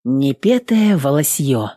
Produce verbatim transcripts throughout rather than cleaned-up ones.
Непетое волосье.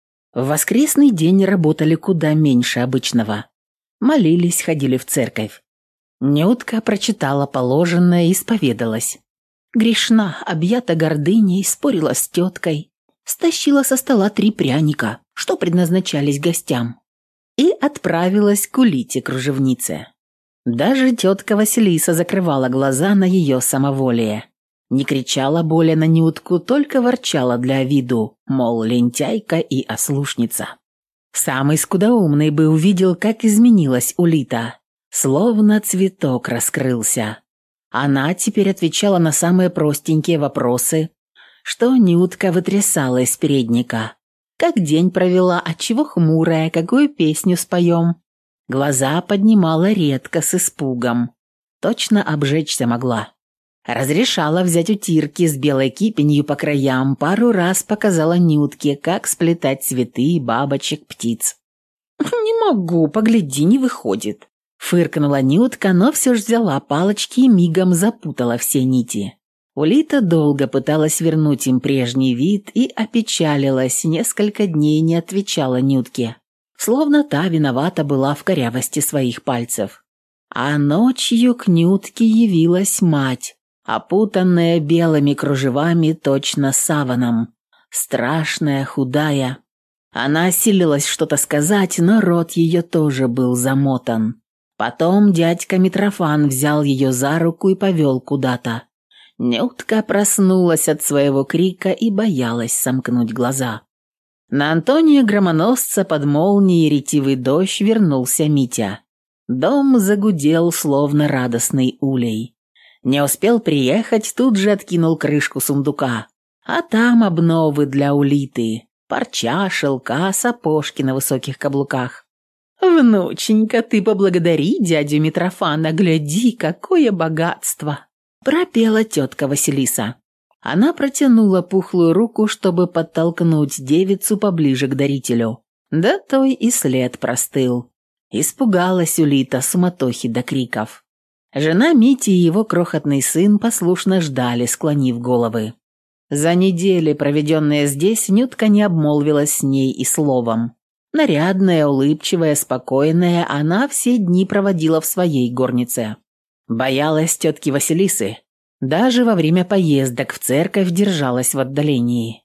В воскресный день работали куда меньше обычного. Молились, ходили в церковь. Нютка прочитала положенное и исповедалась. Грешна, объята гордыней, спорила с теткой, стащила со стола три пряника, что предназначались гостям, и отправилась к Улите-кружевнице. Даже тетка Василиса закрывала глаза на ее самоволие. Не кричала боли на Нютку, только ворчала для виду, мол, лентяйка и ослушница. Самый скудоумный бы увидел, как изменилась Улита. Словно цветок раскрылся. Она теперь отвечала на самые простенькие вопросы, что Нютка вытрясала из передника. Как день провела, отчего хмурая, какую песню споем. Глаза поднимала редко с испугом. Точно обжечься могла. Разрешала взять утирки с белой кипенью по краям, пару раз показала Нютке, как сплетать цветы, бабочек, птиц. «Не могу, погляди, не выходит», — фыркнула Нютка, но все же взяла палочки и мигом запутала все нити. Улита долго пыталась вернуть им прежний вид и опечалилась, несколько дней не отвечала Нютке, словно та виновата была в корявости своих пальцев. А ночью к Нютке явилась мать, опутанная белыми кружевами точно саваном, страшная, худая. Она силилась что-то сказать, но рот ее тоже был замотан. Потом дядька Митрофан взял ее за руку и повел куда-то. Нютка проснулась от своего крика и боялась сомкнуть глаза. На Антония Громоносца под молнией ретивый дождь вернулся Митя. Дом загудел, словно радостный улей. Не успел приехать, тут же откинул крышку сундука. А там обновы для Улиты. Парча, шелка, сапожки на высоких каблуках. «Внученька, ты поблагодари дядю Митрофана, гляди, какое богатство!» Пропела тетка Василиса. Она протянула пухлую руку, чтобы подтолкнуть девицу поближе к дарителю. Да той и след простыл. Испугалась Улита суматохи до криков. Жена Мити и его крохотный сын послушно ждали, склонив головы. За недели, проведенные здесь, Нютка не обмолвилась с ней и словом. Нарядная, улыбчивая, спокойная, она все дни проводила в своей горнице. Боялась тетки Василисы. Даже во время поездок в церковь держалась в отдалении.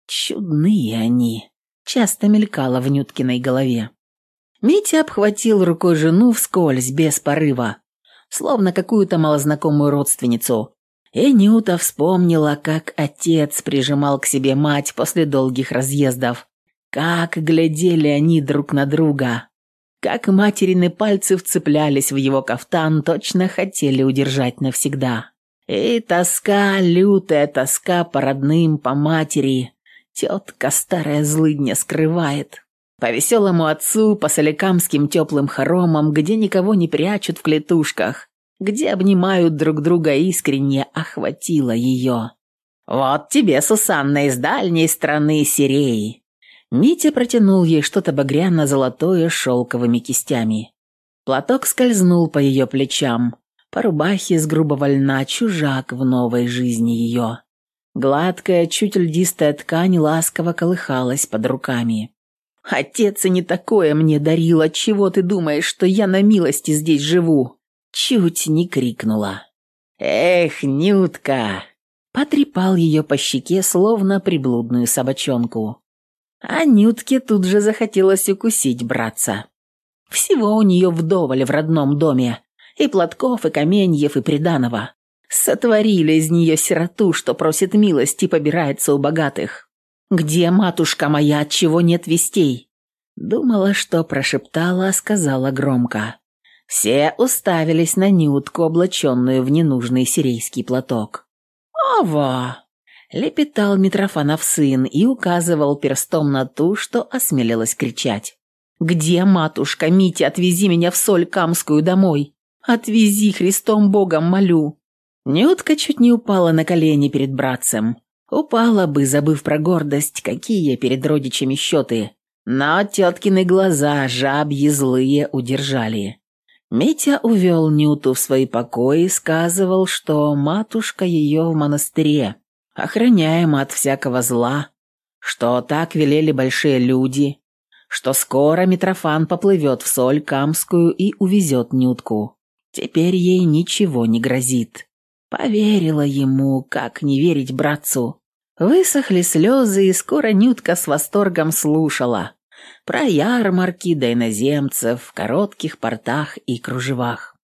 Чудные они, часто мелькало в Нюткиной голове. Митя обхватил рукой жену вскользь, без порыва, словно какую-то малознакомую родственницу. И Нюта вспомнила, как отец прижимал к себе мать после долгих разъездов, как глядели они друг на друга, как материны пальцы вцеплялись в его кафтан, точно хотели удержать навсегда. И тоска, лютая тоска по родным, по матери, тетка старая злыдня скрывает. По веселому отцу, по соликамским теплым хоромам, где никого не прячут в клетушках, где обнимают друг друга искренне, охватило ее. «Вот тебе, Сусанна, из дальней страны Сиреи!» Митя протянул ей что-то багряно-золотое с шелковыми кистями. Платок скользнул по ее плечам, по рубахе с грубого льна, чужак в новой жизни ее. Гладкая, чуть льдистая ткань ласково колыхалась под руками. «Отец и не такое мне дарил, отчего ты думаешь, что я на милости здесь живу?» Чуть не крикнула. «Эх, Нютка!» Потрепал ее по щеке, словно приблудную собачонку. А Нютке тут же захотелось укусить братца. Всего у нее вдоволь в родном доме. И платков, и каменьев, и приданого. Сотворили из нее сироту, что просит милости, побирается у богатых. «Где матушка моя, отчего нет вестей?» Думала, что прошептала, а сказала громко. Все уставились на Нютку, облаченную в ненужный сирийский платок. «Ава!» — лепетал Митрофанов сын и указывал перстом на ту, что осмелилась кричать. «Где матушка? Митя, отвези меня в Соль-Камскую домой! Отвези, Христом Богом молю!» Нютка чуть не упала на колени перед братцем. Упала бы, забыв про гордость, какие перед родичами счеты. Но теткины глаза, жабьи злые, удержали. Митя увел Нюту в свои покои и сказывал, что матушка ее в монастыре, охраняема от всякого зла, что так велели большие люди, что скоро Митрофан поплывет в Соль Камскую и увезет Нютку. Теперь ей ничего не грозит. Поверила ему, как не верить братцу. Высохли слезы, и скоро Нютка с восторгом слушала про ярмарки да иноземцев в коротких портах и кружевах.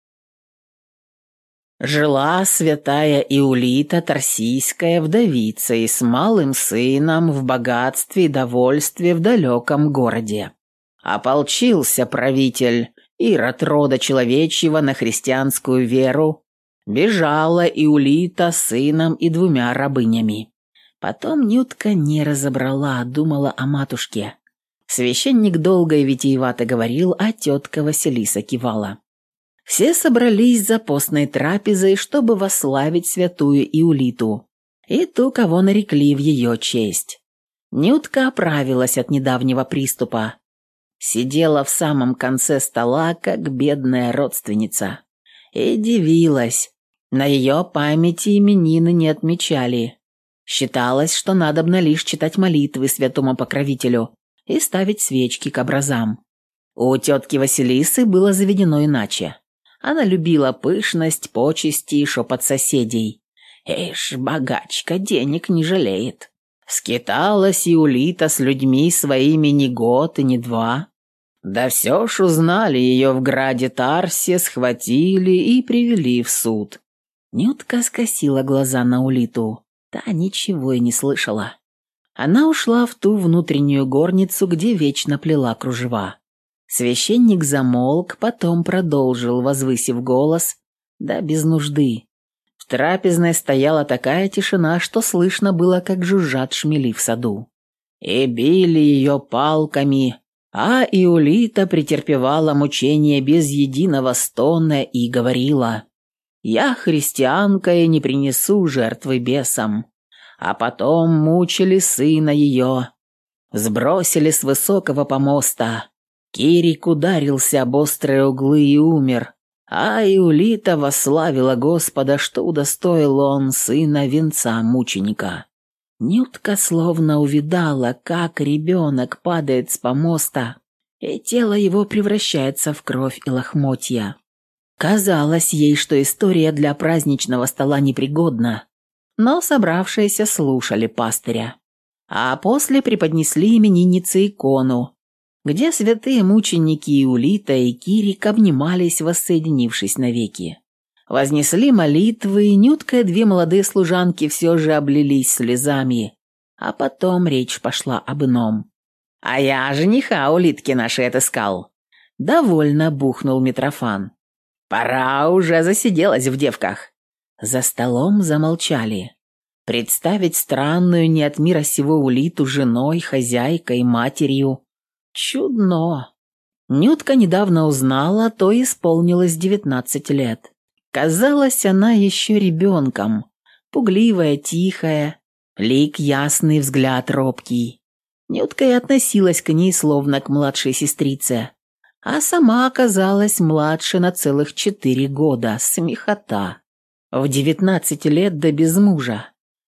Жила святая Иулита Тарсийская вдовицей с малым сыном в богатстве и довольстве в далеком городе. Ополчился правитель Ирод рода человечьего на христианскую веру. Бежала Иулита с сыном и двумя рабынями. Потом Нютка не разобрала, думала о матушке. Священник долго и витиевато говорил, а тетка Василиса кивала. Все собрались за постной трапезой, чтобы восславить святую Иулиту и ту, кого нарекли в ее честь. Нютка оправилась от недавнего приступа. Сидела в самом конце стола, как бедная родственница, и дивилась. На ее памяти именины не отмечали. Считалось, что надобно лишь читать молитвы святому покровителю и ставить свечки к образам. У тетки Василисы было заведено иначе. Она любила пышность, почести и шепот соседей. Эш, богачка, денег не жалеет. Скиталась Иулита с людьми своими ни год и ни два. Да все ж узнали ее в граде Тарсе, схватили и привели в суд. Нютка скосила глаза на Улиту. Та ничего и не слышала. Она ушла в ту внутреннюю горницу, где вечно плела кружева. Священник замолк, потом продолжил, возвысив голос, да без нужды. В трапезной стояла такая тишина, что слышно было, как жужжат шмели в саду. И били ее палками, а Иулита претерпевала мучения без единого стона и говорила: «Я христианка и не принесу жертвы бесам». А потом мучили сына ее, сбросили с высокого помоста. Кирик ударился об острые углы и умер, а Иулита восславила Господа, что удостоил он сына венца мученика. Нютка словно увидала, как ребенок падает с помоста, и тело его превращается в кровь и лохмотья. Казалось ей, что история для праздничного стола непригодна, но собравшиеся слушали пастыря. А после преподнесли имениннице икону, где святые мученики Иулита и Кирик обнимались, воссоединившись навеки. Вознесли молитвы, и Нютка и две молодые служанки все же облились слезами, а потом речь пошла об ином. «А я жениха улитки нашей отыскал», — довольно бухнул Митрофан. «Пора уже засиделась в девках». За столом замолчали. Представить странную не от мира сего Улиту женой, хозяйкой, матерью — чудно. Нютка недавно узнала, то исполнилось девятнадцать лет. Казалась она еще ребенком, пугливая, тихая, лик ясный, взгляд робкий. Нютка и относилась к ней словно к младшей сестрице, а сама оказалась младше на целых четыре года, смехота. В девятнадцать лет да без мужа.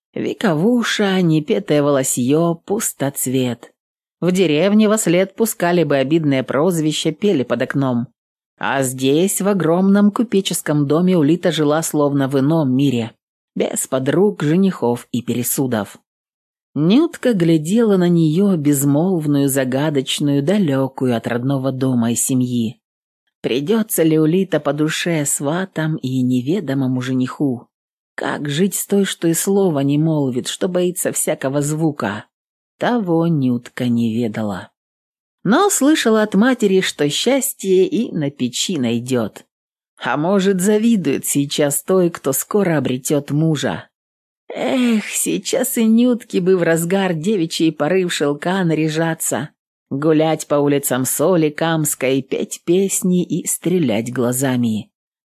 Вековуша, непетое волосье, пустоцвет. В деревне вослед пускали бы обидное прозвище, пели под окном. А здесь, в огромном купеческом доме, Улита жила словно в ином мире, без подруг, женихов и пересудов. Нютка глядела на нее, безмолвную, загадочную, далекую от родного дома и семьи. Придется ли Улита по душе сватам и неведомому жениху? Как жить с той, что и слова не молвит, что боится всякого звука? Того Нютка не ведала. Но слышала от матери, что счастье и на печи найдет. А может, завидует сейчас той, кто скоро обретет мужа. Эх, сейчас и Нютке бы в разгар девичьей поры в шелка наряжаться, гулять по улицам Соли Камской, петь песни и стрелять глазами.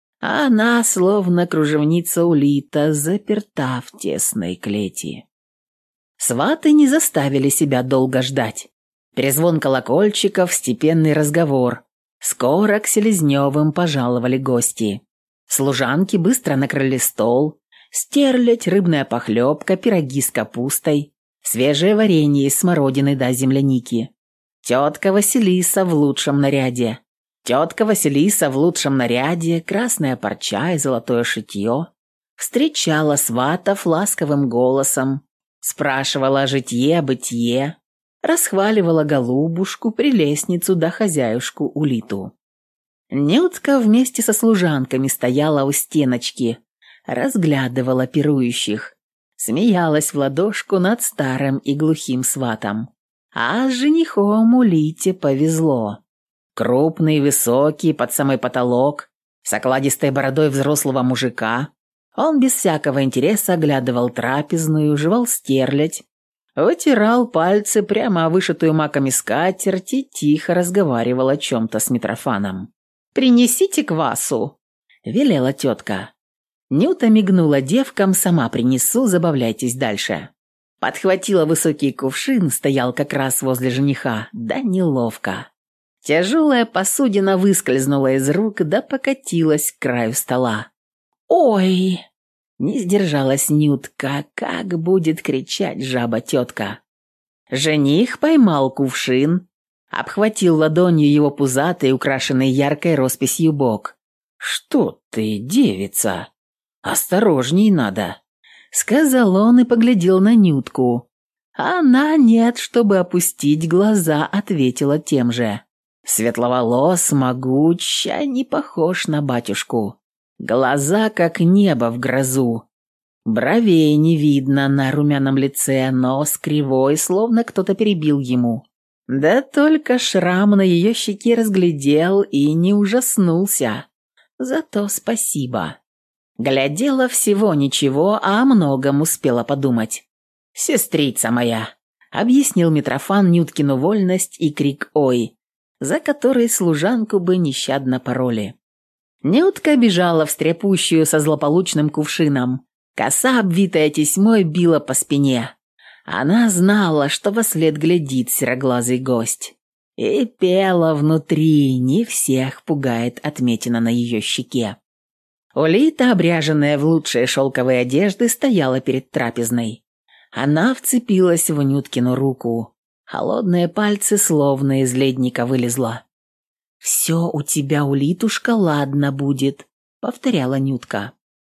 А она, словно кружевница Улита, заперта в тесной клети. Сваты не заставили себя долго ждать. Перезвон колокольчиков, степенный разговор. Скоро к Селезневым пожаловали гости. Служанки быстро накрыли стол. Стерлядь, рыбная похлебка, пироги с капустой. свежее варенье из смородины до земляники. Тетка Василиса в лучшем наряде. Тетка Василиса в лучшем наряде, красная парча и золотое шитье, встречала сватов ласковым голосом, спрашивала о житье-бытие, расхваливала голубушку, прелестницу да хозяюшку Улиту. Нютка вместе со служанками стояла у стеночки, разглядывала пирующих, смеялась в ладошку над старым и глухим сватом. А с женихом Улите повезло. Крупный, высокий, под самый потолок, с окладистой бородой взрослого мужика, он без всякого интереса оглядывал трапезную, жевал стерлядь, вытирал пальцы прямо о вышитую маками скатерть и тихо разговаривал о чем-то с Митрофаном. «Принесите квасу», — велела тетка. Нюта мигнула девкам: «Сама принесу, забавляйтесь дальше». Подхватила высокий кувшин, стоял как раз возле жениха, да неловко. Тяжелая посудина выскользнула из рук, да покатилась к краю стола. «Ой!» — не сдержалась Нютка, как будет кричать жаба-тетка. Жених поймал кувшин, обхватил ладонью его пузатый, украшенный яркой росписью бок. «Что ты, девица? Осторожней надо!» — сказал он и поглядел на Нютку. Она нет, чтобы опустить глаза, ответила тем же. Светловолос, могуч, а не похож на батюшку. Глаза, как небо в грозу. Бровей не видно на румяном лице, нос кривой, словно кто-то перебил ему. Да только шрам на ее щеке разглядел и не ужаснулся. Зато спасибо. Глядела всего ничего, а о многом успела подумать. «Сестрица моя», — объяснил Митрофан Нюткину вольность и крик «Ой», за который служанку бы нещадно пороли. Нютка бежала в стряпущую со злополучным кувшином. Коса, обвитая тесьмой, била по спине. Она знала, что вослед глядит сероглазый гость. И пела внутри, не всех пугает отметина на ее щеке. Улита, обряженная в лучшие шелковые одежды, стояла перед трапезной. Она вцепилась в Нюткину руку. Холодные пальцы словно из ледника вылезла. «Все у тебя, Улитушка, ладно будет», — повторяла Нютка.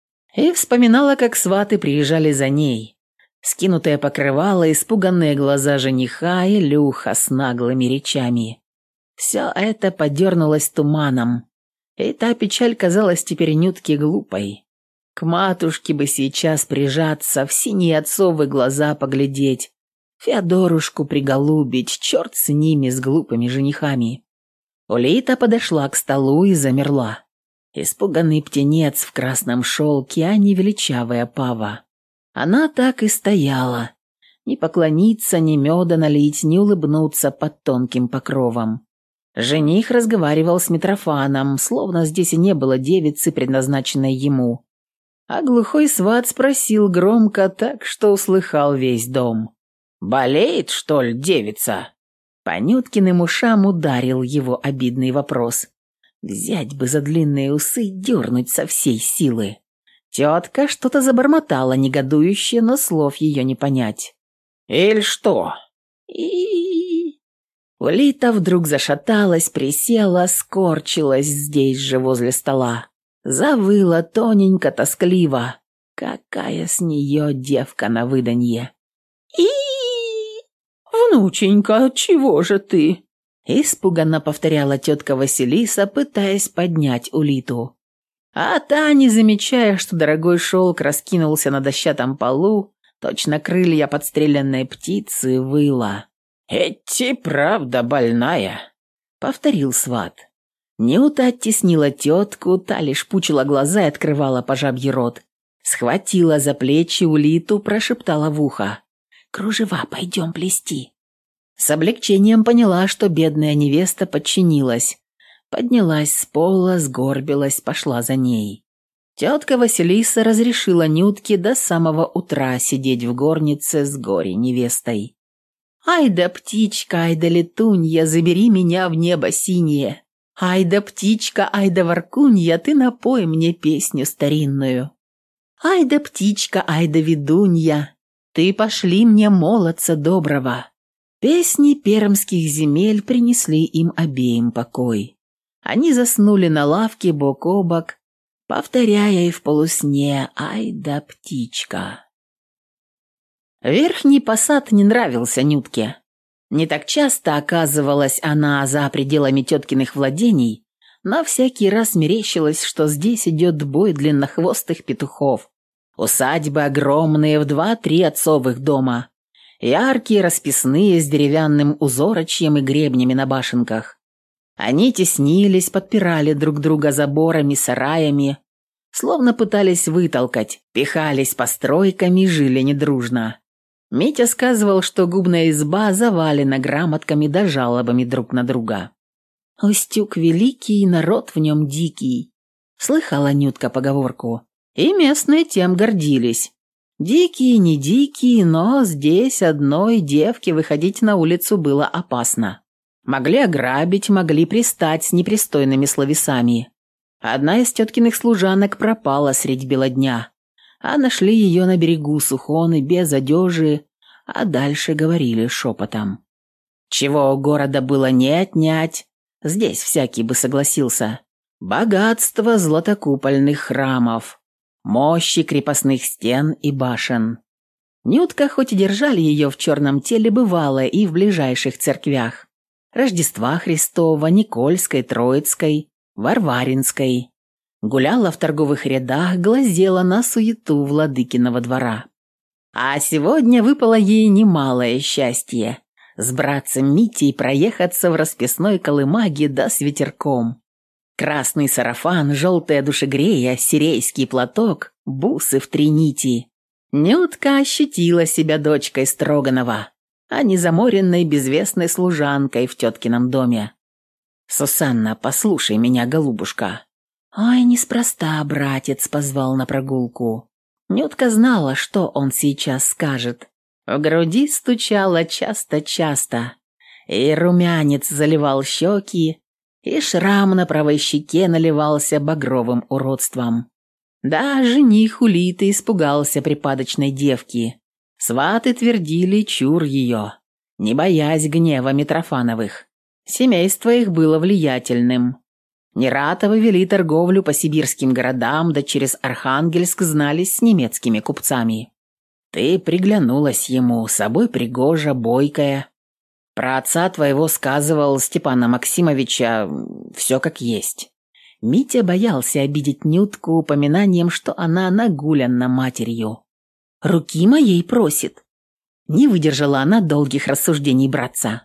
И вспоминала, как сваты приезжали за ней. Скинутое покрывало, испуганные глаза жениха и Люха с наглыми речами. Все это подернулось туманом, и та печаль казалась теперь Нютке глупой. К матушке бы сейчас прижаться, в синие отцовы глаза поглядеть, Феодорушку приголубить, черт с ними, с глупыми женихами. Улита подошла к столу и замерла. Испуганный птенец в красном шелке, а не величавая пава. Она так и стояла. Не поклониться, ни меда налить, ни улыбнуться под тонким покровом. Жених разговаривал с Митрофаном, словно здесь и не было девицы, предназначенной ему. А глухой сват спросил громко так, что услыхал весь дом. «Болеет, что ли, девица?» По Нюткиным ушам ударил его обидный вопрос. Взять бы за длинные усы, дернуть со всей силы. Тетка что-то забормотала негодующе, но слов ее не понять. «Иль что?» И Улита вдруг зашаталась, присела, скорчилась здесь же возле стола. Завыла тоненько, тоскливо. Какая с нее девка на выданье. и «Внученька, чего же ты?» Испуганно повторяла тетка Василиса, пытаясь поднять Улиту. А та, не замечая, что дорогой шелк раскинулся на дощатом полу, точно крылья подстреленной птицы, выла. «Эти правда больная», — повторил сват. Нюта оттеснила тетку, та лишь пучила глаза и открывала по жабье рот. Схватила за плечи Улиту, прошептала в ухо. «Кружева пойдем плести». С облегчением поняла, что бедная невеста подчинилась. Поднялась с пола, сгорбилась, пошла за ней. Тетка Василиса разрешила Нютке до самого утра сидеть в горнице с горе-невестой. «Ай да птичка, ай да летунья, забери меня в небо синее! Ай да птичка, ай да воркунья, ты напой мне песню старинную! Ай да птичка, ай да ведунья, Ты пошли мне молодца доброго». Песни пермских земель принесли им обеим покой. Они заснули на лавке бок о бок, повторяя и в полусне «Ай да птичка». Верхний посад не нравился Нютке. Не так часто оказывалась она за пределами теткиных владений, но всякий раз мерещилось, что здесь идет бой длиннохвостых петухов. Усадьбы огромные в два-три отцовых дома, яркие, расписные, с деревянным узорочьем и гребнями на башенках. Они теснились, подпирали друг друга заборами, сараями, словно пытались вытолкать, пихались постройками, жили недружно. Митя сказывал, что губная изба завалена грамотками да жалобами друг на друга. «Устюг великий, народ в нем дикий», — слыхала Нютка поговорку. И местные тем гордились. Дикие, не дикие, но здесь одной девке выходить на улицу было опасно. Могли ограбить, могли пристать с непристойными словесами. Одна из теткиных служанок пропала средь бела дня, а нашли ее на берегу Сухоны без одежи, а дальше говорили шепотом. Чего у города было не отнять, здесь всякий бы согласился. Богатство златокупольных храмов, мощи крепостных стен и башен. Нютка хоть и держали ее в черном теле, бывала и в ближайших церквях. Рождества Христова, Никольской, Троицкой, Варваринской. Гуляла в торговых рядах, глазела на суету владыкиного двора. А сегодня выпало ей немалое счастье с братцем Митей проехаться в расписной колымаге да с ветерком. Красный сарафан, желтая душегрея, сирийский платок, бусы в три нити. Нютка ощутила себя дочкой Строганова, а не заморенной безвестной служанкой в теткином доме. «Сусанна, послушай меня, голубушка». «Ой, неспроста братец позвал на прогулку». Нютка знала, что он сейчас скажет. В груди стучало часто-часто, и румянец заливал щеки, и шрам на правой щеке наливался багровым уродством. Да, жених улитый испугался припадочной девки. Сваты твердили чур ее, не боясь гнева Митрофановых. Семейство их было влиятельным. Нератовы вели торговлю по сибирским городам, да через Архангельск знались с немецкими купцами. Ты приглянулась ему, собой пригожа, бойкая. Про отца твоего сказывал Степана Максимовича, все как есть. Митя боялся обидеть Нютку упоминанием, что она нагулянна матерью. «Руки моей просит». Не выдержала она долгих рассуждений братца.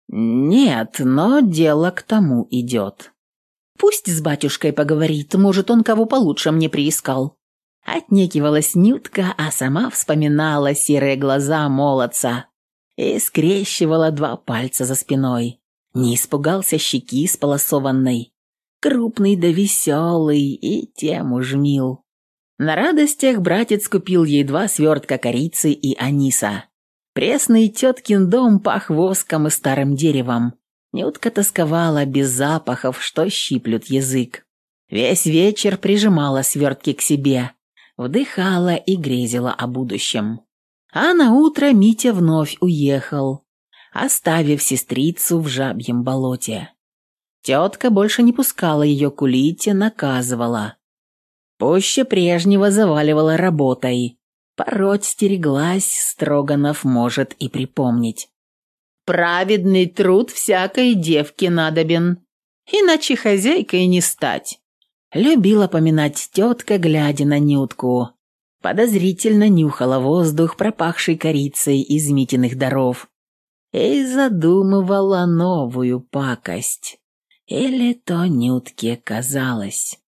«Нет, но дело к тому идет». «Пусть с батюшкой поговорит, может, он кого получше мне приискал». Отнекивалась Нютка, а сама вспоминала серые глаза молодца и скрещивала два пальца за спиной. Не испугался щеки сполосованной, крупный да веселый, и тем уж мил. На радостях братец купил ей два свертка корицы и аниса. Пресный теткин дом пах воском и старым деревом. Нютка тосковала без запахов, что щиплют язык. Весь вечер прижимала свертки к себе, вдыхала и грезила о будущем. А на утро Митя вновь уехал, оставив сестрицу в жабьем болоте. Тетка больше не пускала ее к Улите, наказывала. Пуще прежнего заваливала работой. Пороть стереглась, Строганов может и припомнить. «Праведный труд всякой девке надобен, иначе хозяйкой не стать», любила поминать тетка, глядя на Нютку. Подозрительно нюхала воздух, пропахший корицей из Митиных даров, и задумывала новую пакость. Или то Нютке казалось.